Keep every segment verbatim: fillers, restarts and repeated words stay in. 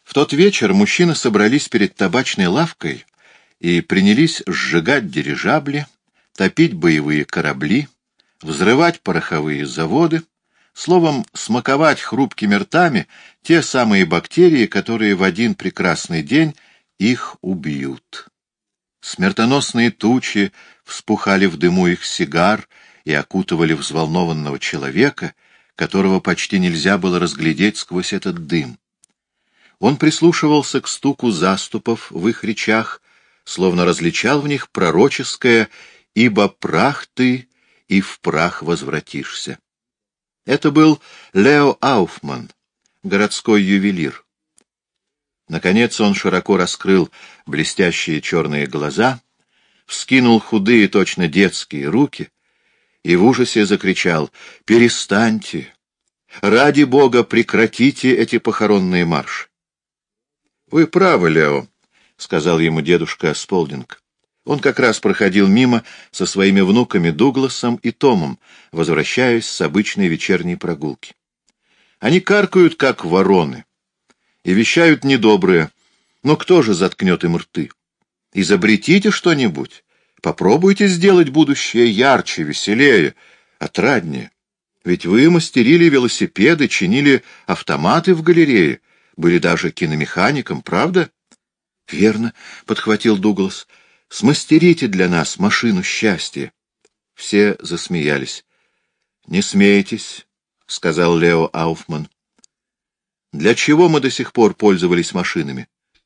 В тот вечер мужчины собрались перед табачной лавкой и принялись сжигать дирижабли, топить боевые корабли, взрывать пороховые заводы, словом, смаковать хрупкими ртами те самые бактерии, которые в один прекрасный день их убьют. Смертоносные тучи вспухали в дыму их сигар и окутывали взволнованного человека, которого почти нельзя было разглядеть сквозь этот дым. Он прислушивался к стуку заступов в их речах, словно различал в них пророческое «Ибо прах ты, и в прах возвратишься». Это был Лео Ауфман, городской ювелир. Наконец он широко раскрыл блестящие черные глаза, вскинул худые, точно детские руки и в ужасе закричал: «Перестаньте! Ради Бога, прекратите эти похоронные марши!» «Вы правы, Лео», — сказал ему дедушка Сполдинг. Он как раз проходил мимо со своими внуками Дугласом и Томом, возвращаясь с обычной вечерней прогулки. Они каркают, как вороны, и вещают недоброе, но кто же заткнет им рты? Изобретите что-нибудь, попробуйте сделать будущее ярче, веселее, отраднее. Ведь вы мастерили велосипеды, чинили автоматы в галерее, были даже киномехаником, правда? — Верно, — подхватил Дуглас. — Смастерите для нас машину счастья. Все засмеялись. — Не смейтесь, — сказал Лео Ауфман. — Для чего мы до сих пор пользовались машинами?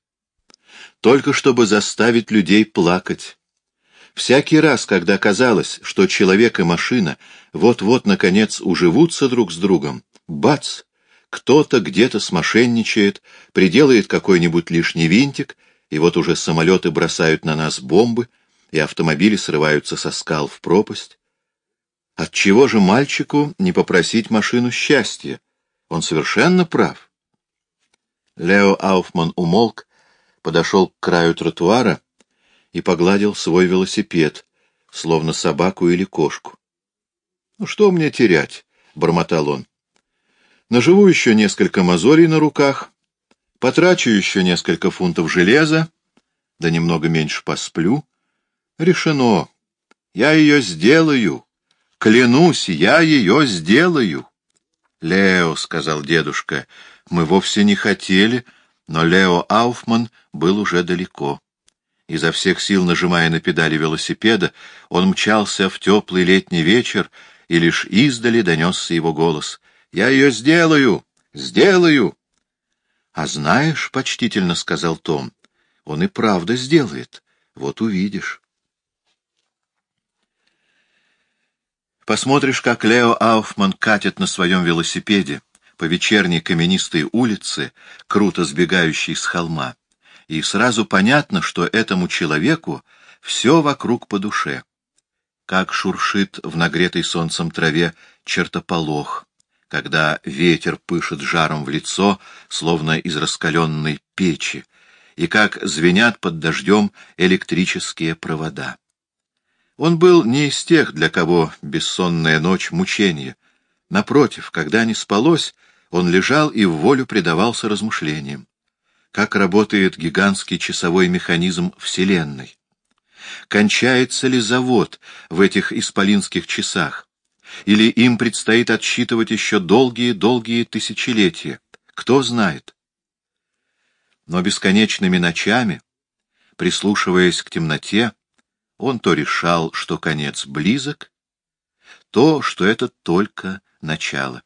Только чтобы заставить людей плакать. Всякий раз, когда казалось, что человек и машина вот-вот, наконец, уживутся друг с другом, бац! Кто-то где-то смошенничает, приделает какой-нибудь лишний винтик, и вот уже самолеты бросают на нас бомбы, и автомобили срываются со скал в пропасть. Отчего же мальчику не попросить машину счастья? Он совершенно прав. Лео Ауфман умолк, подошел к краю тротуара и погладил свой велосипед, словно собаку или кошку. — Ну что мне терять? — бормотал он. Наживу еще несколько мозолей на руках, потрачу еще несколько фунтов железа, да немного меньше посплю. Решено. Я ее сделаю. Клянусь, я ее сделаю. Лео, — сказал дедушка, — мы вовсе не хотели, но Лео Ауфман был уже далеко. Изо всех сил нажимая на педали велосипеда, он мчался в теплый летний вечер, и лишь издали донесся его голос. «Я ее сделаю! Сделаю!» «А знаешь, — почтительно сказал Том, — он и правда сделает. Вот увидишь». Посмотришь, как Лео Ауфман катит на своем велосипеде по вечерней каменистой улице, круто сбегающей с холма, и сразу понятно, что этому человеку все вокруг по душе. Как шуршит в нагретой солнцем траве чертополох, когда ветер пышет жаром в лицо, словно из раскаленной печи, и как звенят под дождем электрические провода. Он был не из тех, для кого бессонная ночь — мучение. Напротив, когда не спалось, он лежал и в волю предавался размышлениям. Как работает гигантский часовой механизм Вселенной? Кончается ли завод в этих исполинских часах? Или им предстоит отсчитывать еще долгие-долгие тысячелетия? Кто знает? Но бесконечными ночами, прислушиваясь к темноте, он то решал, что конец близок, то, что это только начало.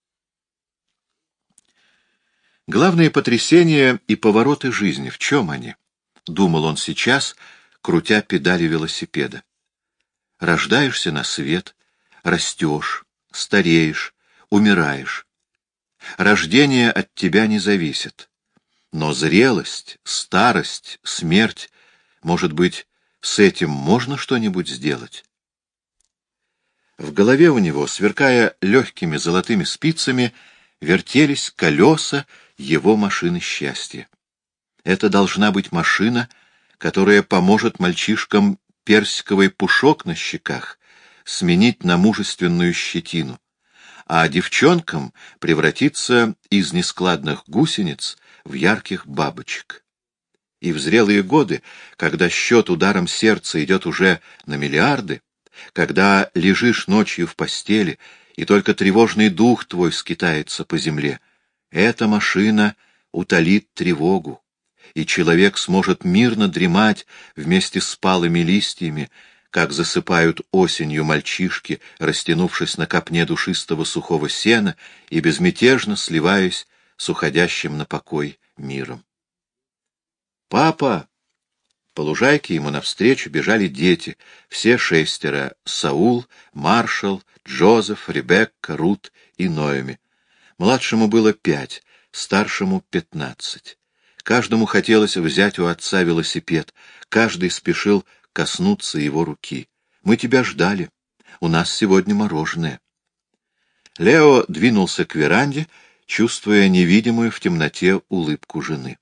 Главные потрясения и повороты жизни, в чем они? Думал он сейчас, крутя педали велосипеда. Рождаешься на свет, растешь, стареешь, умираешь. Рождение от тебя не зависит. Но зрелость, старость, смерть, может быть, с этим можно что-нибудь сделать? В голове у него, сверкая легкими золотыми спицами, вертелись колеса его машины счастья. Это должна быть машина, которая поможет мальчишкам персиковый пушок на щеках сменить на мужественную щетину, а девчонкам превратиться из нескладных гусениц в ярких бабочек. И в зрелые годы, когда счет ударом сердца идет уже на миллиарды, когда лежишь ночью в постели, и только тревожный дух твой скитается по земле, эта машина утолит тревогу, и человек сможет мирно дремать вместе с палыми листьями, как засыпают осенью мальчишки, растянувшись на копне душистого сухого сена и безмятежно сливаясь с уходящим на покой миром. «Папа!» По лужайке ему навстречу бежали дети, все шестеро — Саул, Маршал, Джозеф, Ребекка, Рут и Ноэми. Младшему было пять, старшему — пятнадцать. Каждому хотелось взять у отца велосипед, каждый спешил коснуться его руки. «Мы тебя ждали. У нас сегодня мороженое». Лео двинулся к веранде, чувствуя невидимую в темноте улыбку жены.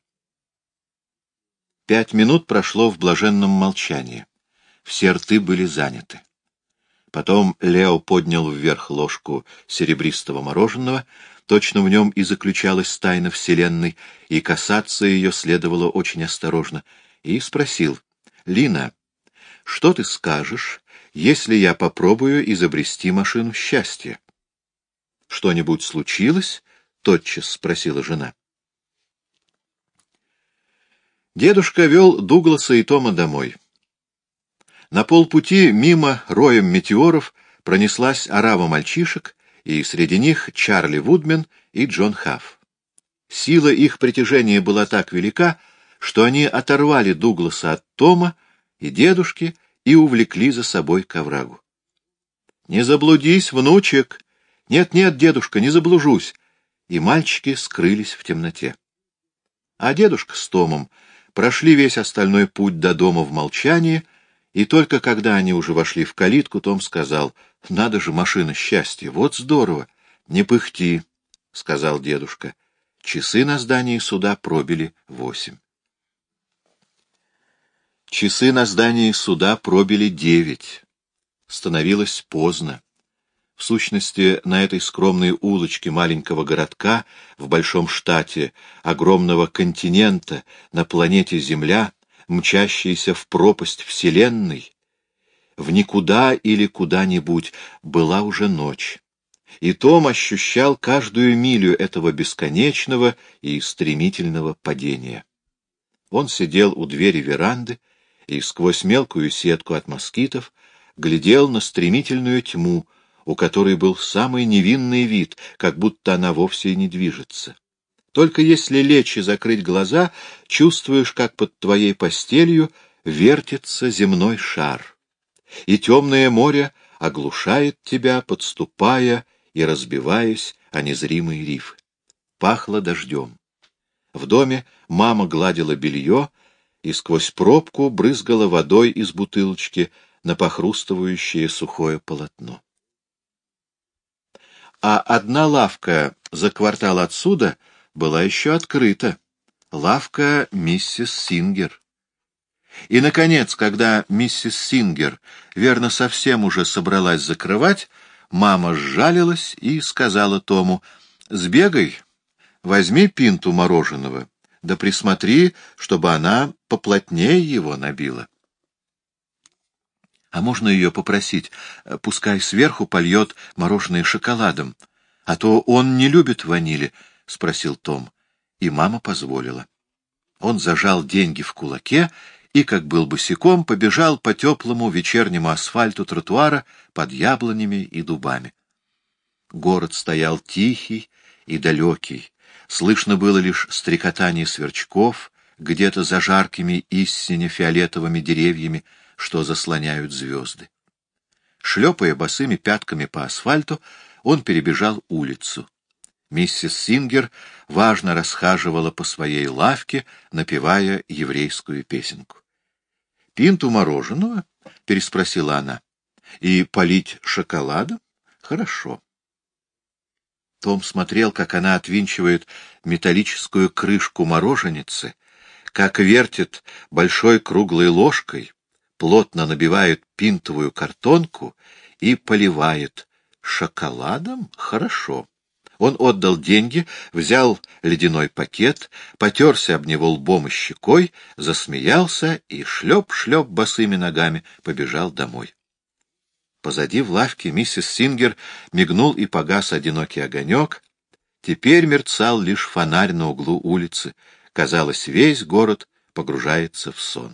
Пять минут прошло в блаженном молчании. Все рты были заняты. Потом Лео поднял вверх ложку серебристого мороженого, точно в нем и заключалась тайна Вселенной, и касаться ее следовало очень осторожно, и спросил: «Лина, что ты скажешь, если я попробую изобрести машину счастья?» «Что-нибудь случилось?» — тотчас спросила жена. Дедушка вел Дугласа и Тома домой. На полпути мимо роем метеоров пронеслась орава мальчишек, и среди них Чарли Вудмен и Джон Хафф. Сила их притяжения была так велика, что они оторвали Дугласа от Тома и дедушки и увлекли за собой к оврагу. «Не заблудись, внучек!» «Нет-нет, дедушка, не заблужусь!» И мальчики скрылись в темноте. А дедушка с Томом прошли весь остальной путь до дома в молчании, и только когда они уже вошли в калитку, Том сказал: «Надо же, машина счастья, вот здорово!» «Не пыхти», — сказал дедушка. Часы на здании суда пробили восемь. Часы на здании суда пробили девять. Становилось поздно. В сущности, на этой скромной улочке маленького городка, в большом штате, огромного континента, на планете Земля, мчащейся в пропасть Вселенной, в никуда или куда-нибудь, была уже ночь. И Том ощущал каждую милю этого бесконечного и стремительного падения. Он сидел у двери веранды и сквозь мелкую сетку от москитов глядел на стремительную тьму, у которой был самый невинный вид, как будто она вовсе и не движется. Только если лечь и закрыть глаза, чувствуешь, как под твоей постелью вертится земной шар, и темное море оглушает тебя, подступая и разбиваясь о незримые рифы. Пахло дождем. В доме мама гладила белье и сквозь пробку брызгала водой из бутылочки на похрустывающее сухое полотно. А одна лавка за квартал отсюда была еще открыта. Лавка миссис Сингер. И, наконец, когда миссис Сингер, верно, совсем уже собралась закрывать, мама сжалилась и сказала Тому: «Сбегай, возьми пинту мороженого, да присмотри, чтобы она поплотнее его набила». «А можно ее попросить, пускай сверху польет мороженое шоколадом, а то он не любит ванили?» — спросил Том. И мама позволила. Он зажал деньги в кулаке и, как был босиком, побежал по теплому вечернему асфальту тротуара под яблонями и дубами. Город стоял тихий и далекий. Слышно было лишь стрекотание сверчков где-то за жаркими истине фиолетовыми деревьями, что заслоняют звезды. Шлепая босыми пятками по асфальту, он перебежал улицу. Миссис Сингер важно расхаживала по своей лавке, напевая еврейскую песенку. — Пинту мороженого? — переспросила она. — И полить шоколадом? Хорошо. Том смотрел, как она отвинчивает металлическую крышку мороженицы, как вертит большой круглой ложкой, плотно набивает пинтовую картонку и поливает. Шоколадом? Хорошо. Он отдал деньги, взял ледяной пакет, потерся об него лбом и щекой, засмеялся и шлеп-шлеп босыми ногами побежал домой. Позади в лавке миссис Сингер мигнул и погас одинокий огонек. Теперь мерцал лишь фонарь на углу улицы. Казалось, весь город погружается в сон.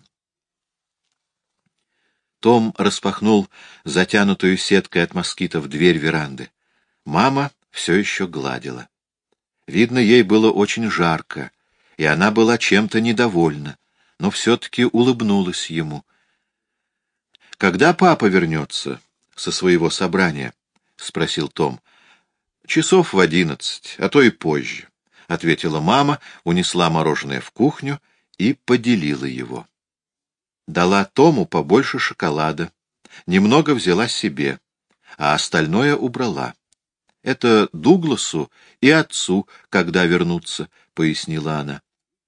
Том распахнул затянутую сеткой от москитов дверь веранды. Мама все еще гладила. Видно, ей было очень жарко, и она была чем-то недовольна, но все-таки улыбнулась ему. — Когда папа вернется со своего собрания? — спросил Том. — Часов в одиннадцать, а то и позже, — ответила мама, унесла мороженое в кухню и поделила его. Дала Тому побольше шоколада, немного взяла себе, а остальное убрала. — Это Дугласу и отцу, когда вернутся, — пояснила она.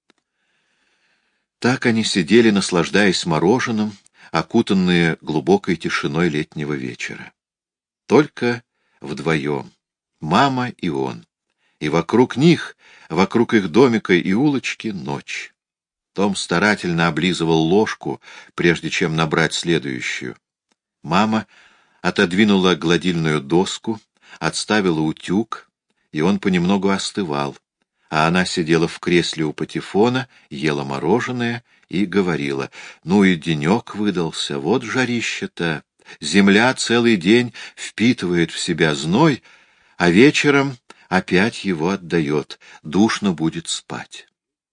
Так они сидели, наслаждаясь мороженым, окутанные глубокой тишиной летнего вечера. Только вдвоем, мама и он, и вокруг них, вокруг их домика и улочки, ночь. Том старательно облизывал ложку, прежде чем набрать следующую. Мама отодвинула гладильную доску, отставила утюг, и он понемногу остывал, а она сидела в кресле у патефона, ела мороженое и говорила: «Ну и денек выдался, вот жарище-то! Земля целый день впитывает в себя зной, а вечером опять его отдает, душно будет спать».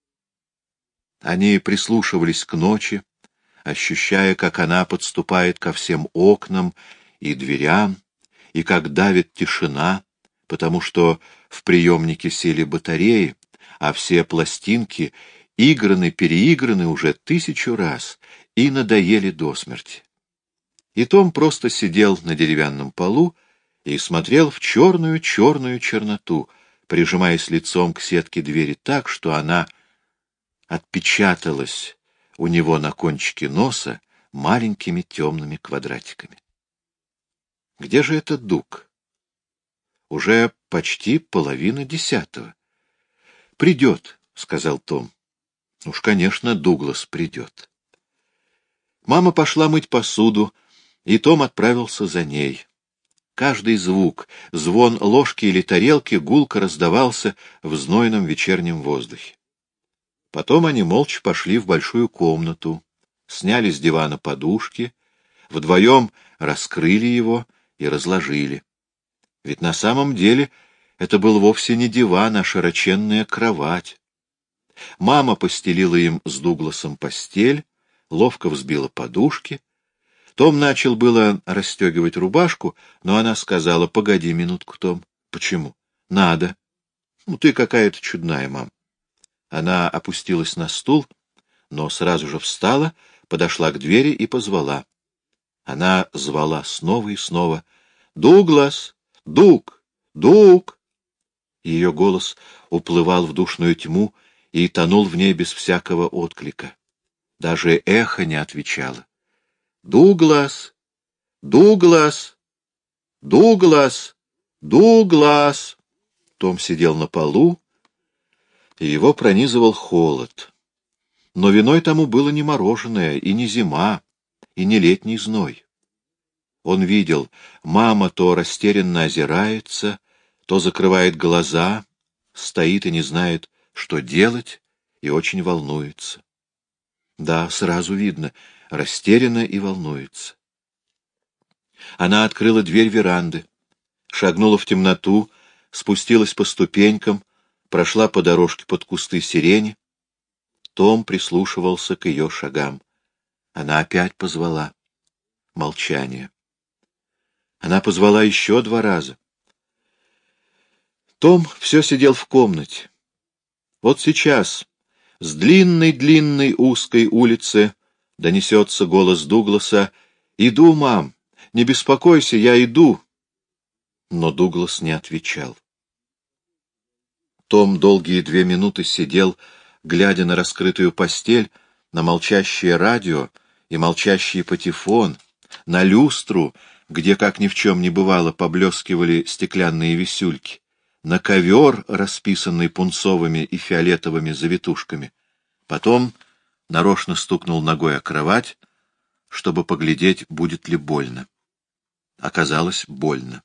Они прислушивались к ночи, ощущая, как она подступает ко всем окнам и дверям, и как давит тишина, потому что в приемнике сели батареи, а все пластинки играны-переиграны уже тысячу раз и надоели до смерти. И Том просто сидел на деревянном полу и смотрел в черную-черную черноту, прижимаясь лицом к сетке двери так, что она отпечаталась у него на кончике носа маленькими темными квадратиками. Где же этот Дуг? Уже почти половина десятого. «Придет», — сказал Том. Уж, конечно, Дуглас придет. Мама пошла мыть посуду, и Том отправился за ней. Каждый звук, звон ложки или тарелки гулко раздавался в знойном вечернем воздухе. Потом они молча пошли в большую комнату, сняли с дивана подушки, вдвоем раскрыли его и разложили. Ведь на самом деле это был вовсе не диван, а широченная кровать. Мама постелила им с Дугласом постель, ловко взбила подушки. Том начал было расстегивать рубашку, но она сказала: «Погоди минутку, Том». «Почему?» «Надо». «Ну, ты какая-то чудная, мам». Она опустилась на стул, но сразу же встала, подошла к двери и позвала. Она звала снова и снова: «Дуглас! Дуг! Дуг!» Ее голос уплывал в душную тьму и тонул в ней без всякого отклика. Даже эхо не отвечало. «Дуглас! Дуглас! Дуглас! Дуглас!» Том сидел на полу, и его пронизывал холод. Но виной тому было не мороженое, и не зима, и не летний зной. Он видел, мама то растерянно озирается, то закрывает глаза, стоит и не знает, что делать, и очень волнуется. Да, сразу видно, растеряна и волнуется. Она открыла дверь веранды, шагнула в темноту, спустилась по ступенькам, прошла по дорожке под кусты сирени. Том прислушивался к ее шагам. Она опять позвала. Молчание. Она позвала еще два раза. Том все сидел в комнате. Вот сейчас с длинной-длинной узкой улицы донесется голос Дугласа: «Иду, мам, не беспокойся, я иду». Но Дуглас не отвечал. Том долгие две минуты сидел, глядя на раскрытую постель, на молчащее радио и молчащий патефон, на люстру, где, как ни в чем не бывало, поблескивали стеклянные висюльки, на ковер, расписанный пунцовыми и фиолетовыми завитушками. Потом нарочно стукнул ногой о кровать, чтобы поглядеть, будет ли больно. Оказалось, больно.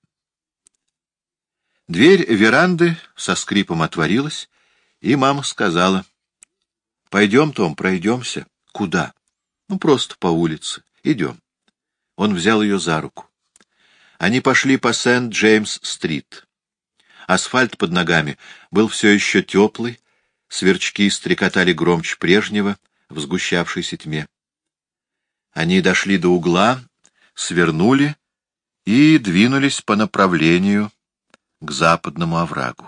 Дверь веранды со скрипом отворилась, и мама сказала: — Пойдем, Том, пройдемся. — Куда? — Ну, просто по улице. Идем. Он взял ее за руку. Они пошли по Сент-Джеймс-стрит. Асфальт под ногами был все еще теплый, сверчки стрекотали громче прежнего в сгущавшейся тьме. Они дошли до угла, свернули и двинулись по направлению к западному оврагу.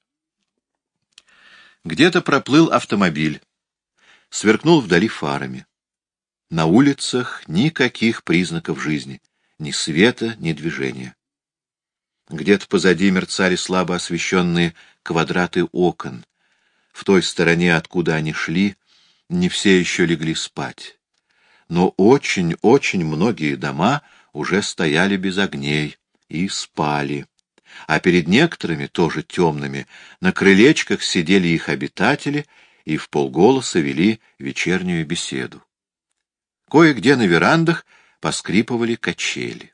Где-то проплыл автомобиль, сверкнул вдали фарами. На улицах никаких признаков жизни, ни света, ни движения. Где-то позади мерцали слабо освещенные квадраты окон. В той стороне, откуда они шли, не все еще легли спать. Но очень-очень многие дома уже стояли без огней и спали. А перед некоторыми, тоже темными, на крылечках сидели их обитатели и вполголоса вели вечернюю беседу. Кое-где на верандах поскрипывали качели.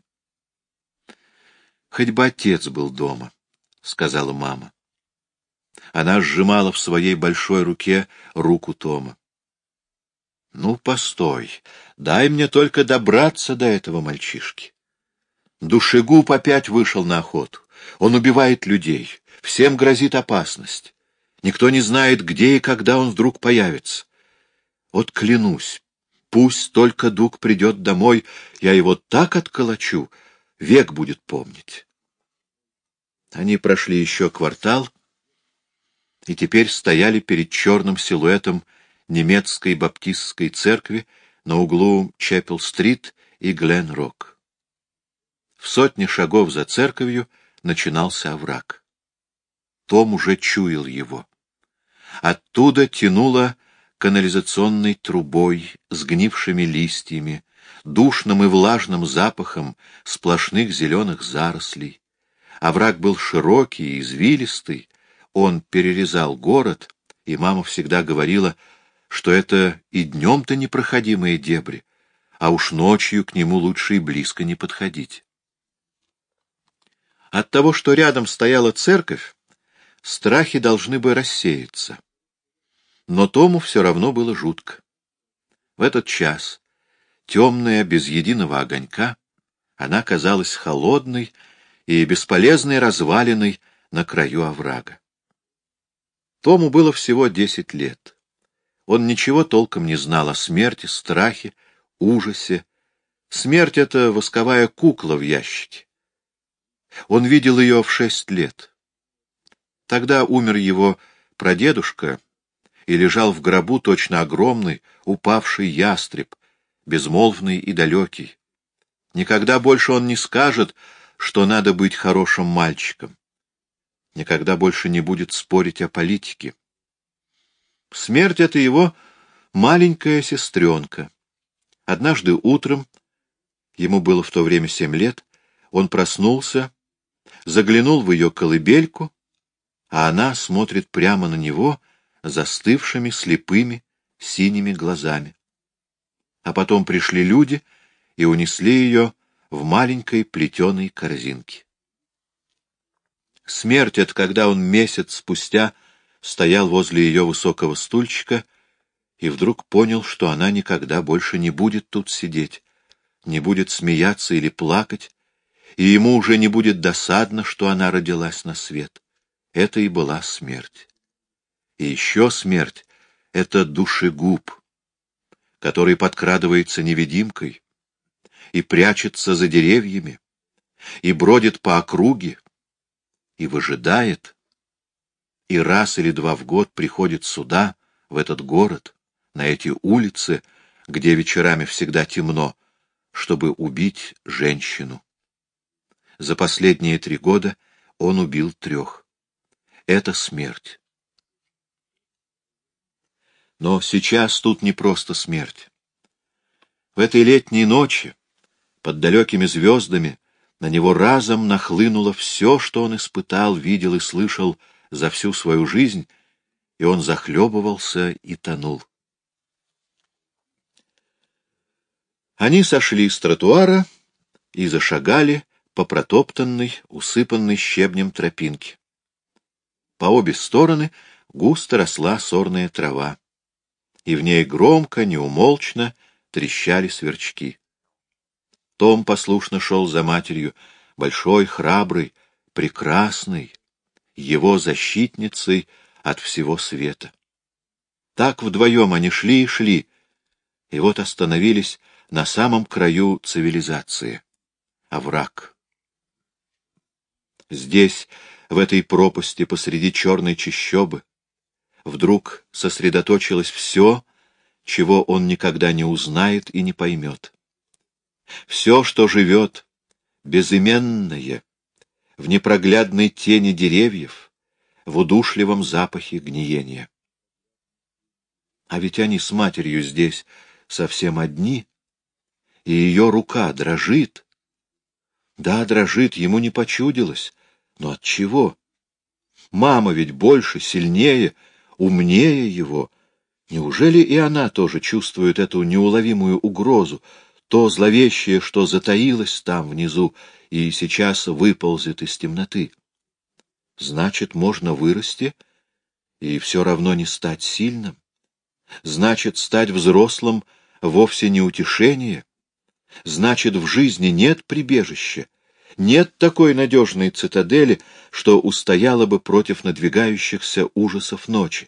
— Хоть бы отец был дома, — сказала мама. Она сжимала в своей большой руке руку Тома. — Ну, постой, дай мне только добраться до этого мальчишки. Душегуб опять вышел на охоту. Он убивает людей. Всем грозит опасность. Никто не знает, где и когда он вдруг появится. Вот клянусь, пусть только Дуг придет домой, я его так отколочу, век будет помнить. Они прошли еще квартал и теперь стояли перед черным силуэтом немецкой баптистской церкви на углу Чеппел-стрит и Глен-Рок. В сотне шагов за церковью начинался овраг. Том уже чуял его. Оттуда тянуло канализационной трубой, сгнившими листьями, душным и влажным запахом сплошных зеленых зарослей. Овраг был широкий и извилистый, он перерезал город, и мама всегда говорила, что это и днем-то непроходимые дебри, а уж ночью к нему лучше и близко не подходить. От того, что рядом стояла церковь, страхи должны бы рассеяться. Но Тому все равно было жутко. В этот час, темная, без единого огонька, она казалась холодной и бесполезной развалиной на краю оврага. Тому было всего десять лет. Он ничего толком не знал о смерти, страхе, ужасе. Смерть — это восковая кукла в ящике. Он видел ее в шесть лет. Тогда умер его прадедушка, и лежал в гробу точно огромный, упавший ястреб, безмолвный и далекий. Никогда больше он не скажет, что надо быть хорошим мальчиком. Никогда больше не будет спорить о политике. Смерть — это его маленькая сестренка. Однажды утром, ему было в то время семь лет, он проснулся, заглянул в ее колыбельку, а она смотрит прямо на него застывшими, слепыми, синими глазами. А потом пришли люди и унесли ее в маленькой плетеной корзинке. Смерть — это когда он месяц спустя стоял возле ее высокого стульчика и вдруг понял, что она никогда больше не будет тут сидеть, не будет смеяться или плакать, и ему уже не будет досадно, что она родилась на свет. Это и была смерть. И еще смерть — это душегуб, который подкрадывается невидимкой и прячется за деревьями, и бродит по округе, и выжидает, и раз или два в год приходит сюда, в этот город, на эти улицы, где вечерами всегда темно, чтобы убить женщину. За последние три года он убил трех. Это смерть. Но сейчас тут не просто смерть. В этой летней ночи, под далекими звездами, На него разом нахлынуло все, что он испытал, видел и слышал за всю свою жизнь, и он захлебывался и тонул. Они сошли с тротуара и зашагали по протоптанной, усыпанной щебнем тропинке. По обе стороны густо росла сорная трава, и в ней громко, неумолчно трещали сверчки. Том послушно шел за матерью, большой, храбрый, прекрасный, его защитницей от всего света. Так вдвоем они шли и шли, и вот остановились на самом краю цивилизации. Овраг. Здесь, в этой пропасти посреди черной чащобы, вдруг сосредоточилось все, чего он никогда не узнает и не поймет. Все, что живет, безыменное, в непроглядной тени деревьев, в удушливом запахе гниения. А ведь они с матерью здесь совсем одни, и ее рука дрожит. Да, дрожит, ему не почудилось, но от чего? Мама ведь больше, сильнее, умнее его. Неужели и она тоже чувствует эту неуловимую угрозу, то зловещее, что затаилось там внизу и сейчас выползет из темноты? Значит, можно вырасти и все равно не стать сильным. Значит, стать взрослым вовсе не утешение. Значит, в жизни нет прибежища, нет такой надежной цитадели, что устояла бы против надвигающихся ужасов ночи.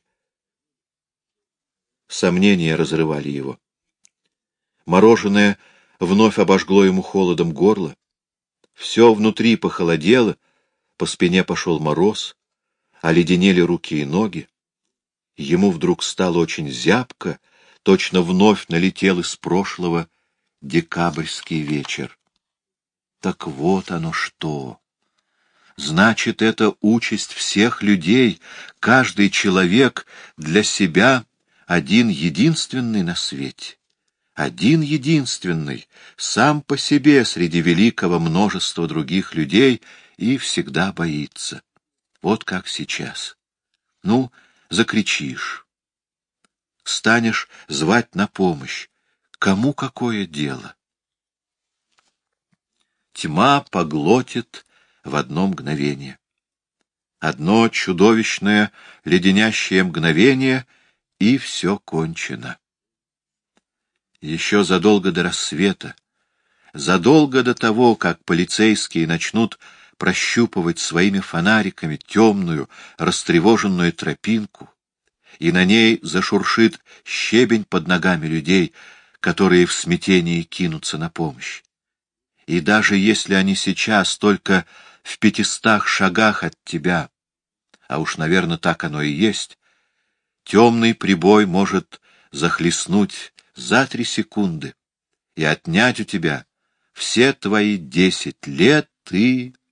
Сомнения разрывали его. Мороженое вновь обожгло ему холодом горло. Все внутри похолодело, по спине пошел мороз, оледенели руки и ноги. Ему вдруг стало очень зябко, точно вновь налетел из прошлого декабрьский вечер. Так вот оно что! Значит, это участь всех людей, каждый человек для себя один единственный на свете. Один единственный, сам по себе среди великого множества других людей и всегда боится. Вот как сейчас. Ну, закричишь. Станешь звать на помощь. Кому какое дело? Тьма поглотит в одно мгновение. Одно чудовищное, леденящее мгновение, и все кончено. Еще задолго до рассвета, задолго до того, как полицейские начнут прощупывать своими фонариками темную, растревоженную тропинку, и на ней зашуршит щебень под ногами людей, которые в смятении кинутся на помощь. И даже если они сейчас только в пятистах шагах от тебя, а уж, наверное, так оно и есть, темный прибой может захлестнуть за три секунды и отнять у тебя все твои десять лет и